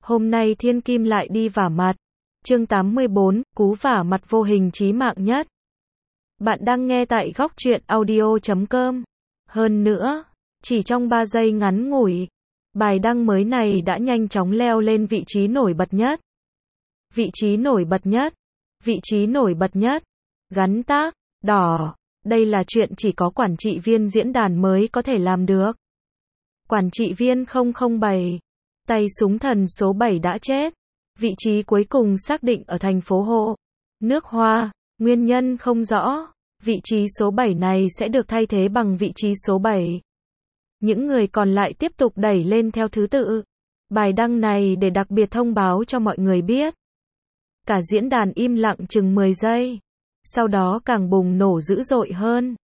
Hôm nay Thiên Kim lại đi vả mặt. Chương 84, cú vả mặt vô hình chí mạng nhất. Bạn đang nghe tại góc truyện audio.com. Hơn nữa, chỉ trong 3 giây ngắn ngủi, bài đăng mới này đã nhanh chóng leo lên vị trí nổi bật nhất. Vị trí nổi bật nhất. Vị trí nổi bật nhất. Gắn tag, đỏ. Đây là chuyện chỉ có quản trị viên diễn đàn mới có thể làm được. Quản trị viên 007. Tay súng thần số 7 đã chết. Vị trí cuối cùng xác định ở thành phố Hồ Nước Hoa. Nguyên nhân không rõ. Vị trí số 7 này sẽ được thay thế bằng vị trí số 7. Những người còn lại tiếp tục đẩy lên theo thứ tự. Bài đăng này để đặc biệt thông báo cho mọi người biết. Cả diễn đàn im lặng chừng 10 giây. Sau đó càng bùng nổ dữ dội hơn.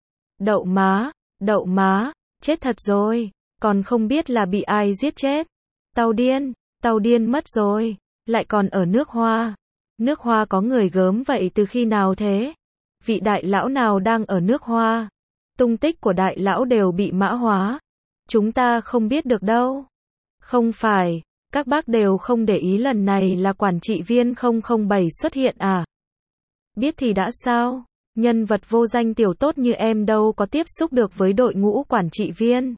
Đậu má, chết thật rồi. Còn không biết là bị ai giết chết. Tàu điên mất rồi. Lại còn ở nước Hoa. Nước Hoa có người gớm vậy từ khi nào thế? Vị đại lão nào đang ở nước Hoa? Tung tích của đại lão đều bị mã hóa. Chúng ta không biết được đâu. Không phải, các bác đều không để ý lần này là quản trị viên 007 xuất hiện à? Biết thì đã sao? Nhân vật vô danh tiểu tốt như em đâu có tiếp xúc được với đội ngũ quản trị viên.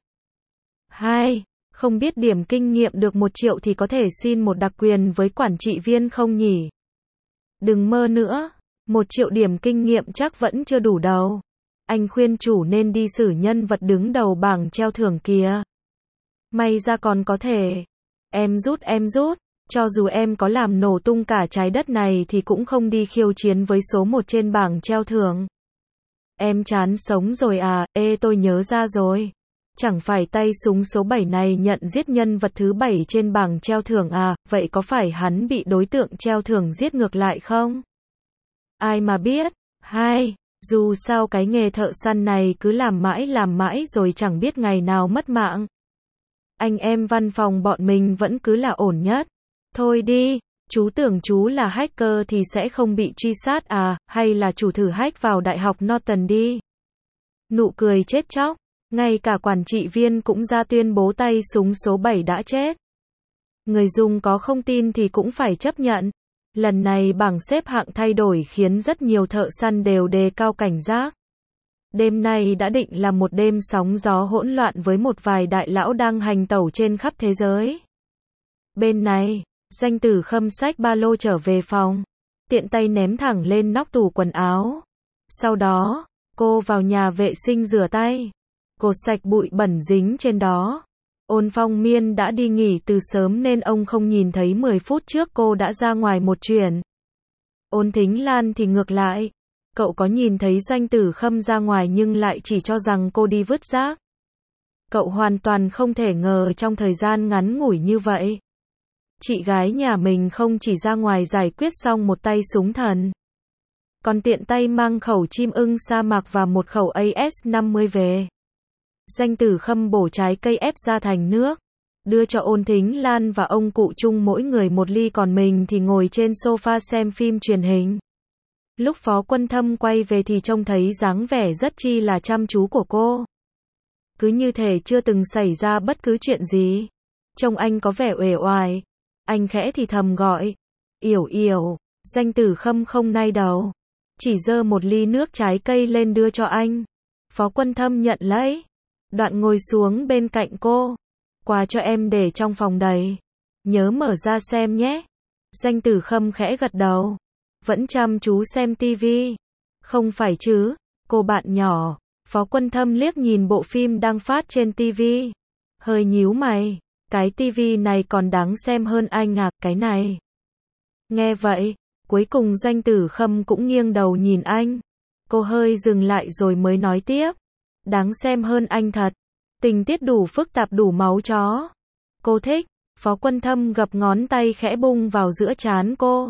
2. Không biết điểm kinh nghiệm được 1 triệu thì có thể xin một đặc quyền với quản trị viên không nhỉ? Đừng mơ nữa, 1 triệu điểm kinh nghiệm chắc vẫn chưa đủ đâu. Anh khuyên chủ nên đi xử nhân vật đứng đầu bảng treo thưởng kìa. May ra còn có thể. Em rút. Cho dù em có làm nổ tung cả trái đất này thì cũng không đi khiêu chiến với số 1 trên bảng treo thưởng. Em chán sống rồi à? Tôi nhớ ra rồi. Chẳng phải tay súng số 7 này nhận giết nhân vật thứ 7 trên bảng treo thưởng à? Vậy có phải hắn bị đối tượng treo thưởng giết ngược lại không? Ai mà biết. 2. Dù sao cái nghề thợ săn này cứ làm mãi rồi chẳng biết ngày nào mất mạng. Anh em văn phòng bọn mình vẫn cứ là ổn nhất. Thôi đi, chú tưởng chú là hacker thì sẽ không bị truy sát à, hay là chủ thử hack vào Đại học Norton đi. Nụ cười chết chóc, ngay cả quản trị viên cũng ra tuyên bố tay súng số 7 đã chết. Người dùng có không tin thì cũng phải chấp nhận. Lần này bảng xếp hạng thay đổi khiến rất nhiều thợ săn đều đề cao cảnh giác. Đêm nay đã định là một đêm sóng gió hỗn loạn với một vài đại lão đang hành tẩu trên khắp thế giới. Bên này, Danh Tử Khâm xách ba lô trở về phòng, tiện tay ném thẳng lên nóc tủ quần áo. Sau đó, cô vào nhà vệ sinh rửa tay, cột sạch bụi bẩn dính trên đó. Ôn Phong Miên đã đi nghỉ từ sớm nên ông không nhìn thấy 10 phút trước cô đã ra ngoài một chuyến. Ôn Thính Lan thì ngược lại. Cậu có nhìn thấy Danh Tử Khâm ra ngoài nhưng lại chỉ cho rằng cô đi vứt rác. Cậu hoàn toàn không thể ngờ trong thời gian ngắn ngủi như vậy, chị gái nhà mình không chỉ ra ngoài giải quyết xong một tay súng thần, còn tiện tay mang khẩu chim ưng sa mạc và một khẩu AS-50 về. Danh Tử Khâm bổ trái cây ép ra thành nước, đưa cho Ôn Thính Lan và ông cụ Trung mỗi người một ly, còn mình thì ngồi trên sofa xem phim truyền hình. Lúc Phó Quân Thâm quay về thì trông thấy dáng vẻ rất chi là chăm chú của cô. Cứ như thể chưa từng xảy ra bất cứ chuyện gì. Trông anh có vẻ uể oải. Anh khẽ thì thầm gọi. Yểu. Danh Tử Khâm không nai đầu, chỉ giơ một ly nước trái cây lên đưa cho anh. Phó Quân Thâm nhận lấy, đoạn ngồi xuống bên cạnh cô. Quà cho em để trong phòng đầy, nhớ mở ra xem nhé. Danh Tử Khâm khẽ gật đầu, vẫn chăm chú xem tivi. Không phải chứ, cô bạn nhỏ. Phó Quân Thâm liếc nhìn bộ phim đang phát trên tivi, hơi nhíu mày. Cái tivi này còn đáng xem hơn anh à, cái này. Nghe vậy, cuối cùng Danh Tử Khâm cũng nghiêng đầu nhìn anh. Cô hơi dừng lại rồi mới nói tiếp. Đáng xem hơn anh thật. Tình tiết đủ phức tạp, đủ máu chó. Cô thích. Phó Quân Thâm gập ngón tay khẽ bung vào giữa trán cô.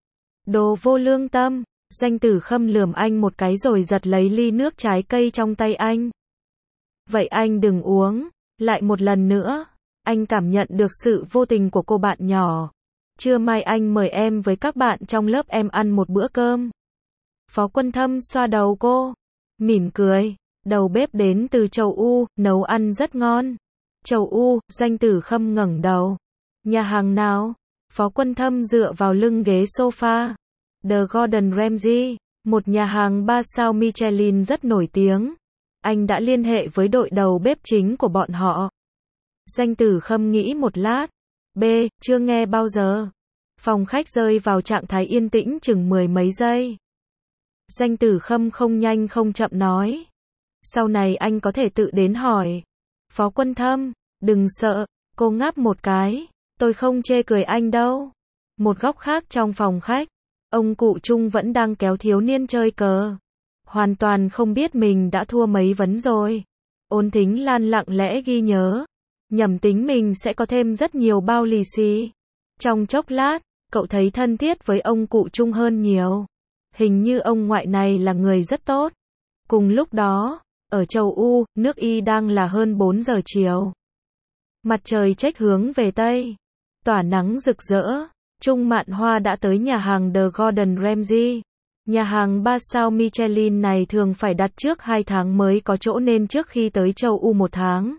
Đồ vô lương tâm. Danh Tử Khâm lườm anh một cái rồi giật lấy ly nước trái cây trong tay anh. Vậy anh đừng uống. Lại một lần nữa. Anh cảm nhận được sự vô tình của cô bạn nhỏ. Trưa mai anh mời em với các bạn trong lớp em ăn một bữa cơm. Phó Quân Thâm xoa đầu cô, mỉm cười. Đầu bếp đến từ châu U, nấu ăn rất ngon. Châu U, Danh Tử Khâm ngẩng đầu. Nhà hàng nào? Phó Quân Thâm dựa vào lưng ghế sofa. The Gordon Ramsay, một nhà hàng 3 sao Michelin rất nổi tiếng. Anh đã liên hệ với đội đầu bếp chính của bọn họ. Danh Tử Khâm nghĩ một lát. B, chưa nghe bao giờ. Phòng khách rơi vào trạng thái yên tĩnh chừng 10 mấy giây. Danh Tử Khâm không nhanh không chậm nói. Sau này anh có thể tự đến hỏi. Phó Quân Thâm, đừng sợ, cô ngáp một cái. Tôi không chê cười anh đâu. Một góc khác trong phòng khách, ông cụ Trung vẫn đang kéo thiếu niên chơi cờ. Hoàn toàn không biết mình đã thua mấy ván rồi. Ôn Thính Lan lặng lẽ ghi nhớ. Nhầm tính mình sẽ có thêm rất nhiều bao lì xì. Trong chốc lát, cậu thấy thân thiết với ông cụ Trung hơn nhiều. Hình như ông ngoại này là người rất tốt. Cùng lúc đó, ở châu U, nước Y đang là hơn 4 giờ chiều. Mặt trời chếch hướng về Tây. Tỏa nắng rực rỡ. Trung Mạn Hoa đã tới nhà hàng The Gordon Ramsay. Nhà hàng 3 sao Michelin này thường phải đặt trước 2 tháng mới có chỗ nên trước khi tới châu U 1 tháng.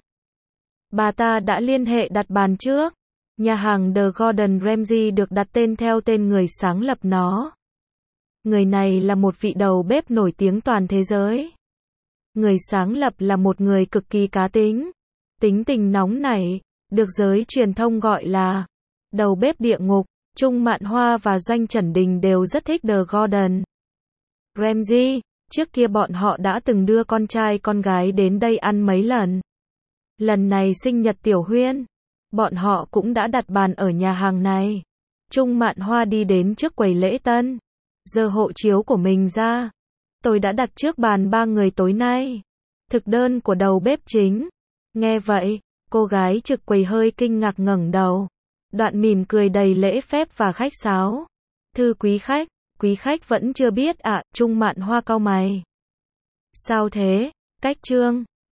Bà ta đã liên hệ đặt bàn trước. Nhà hàng The Gordon Ramsay được đặt tên theo tên người sáng lập nó. Người này là một vị đầu bếp nổi tiếng toàn thế giới. Người sáng lập là một người cực kỳ cá tính. Tính tình nóng nảy, được giới truyền thông gọi là đầu bếp địa ngục. Trung Mạn Hoa và Doanh Trần Đình đều rất thích The Gordon Ramsay. Trước kia bọn họ đã từng đưa con trai con gái đến đây ăn mấy lần. Lần này sinh nhật Tiểu Huyên, bọn họ cũng đã đặt bàn ở nhà hàng này. Trung Mạn Hoa đi đến trước quầy lễ tân, giơ hộ chiếu của mình ra. Tôi đã đặt trước bàn 3 người tối nay. Thực đơn của đầu bếp chính. Nghe vậy, cô gái trực quầy hơi kinh ngạc ngẩng đầu. Đoạn mỉm cười đầy lễ phép và khách sáo. Thưa quý khách vẫn chưa biết ạ, Trung Mạn Hoa cau mày. Sao thế, cách trương?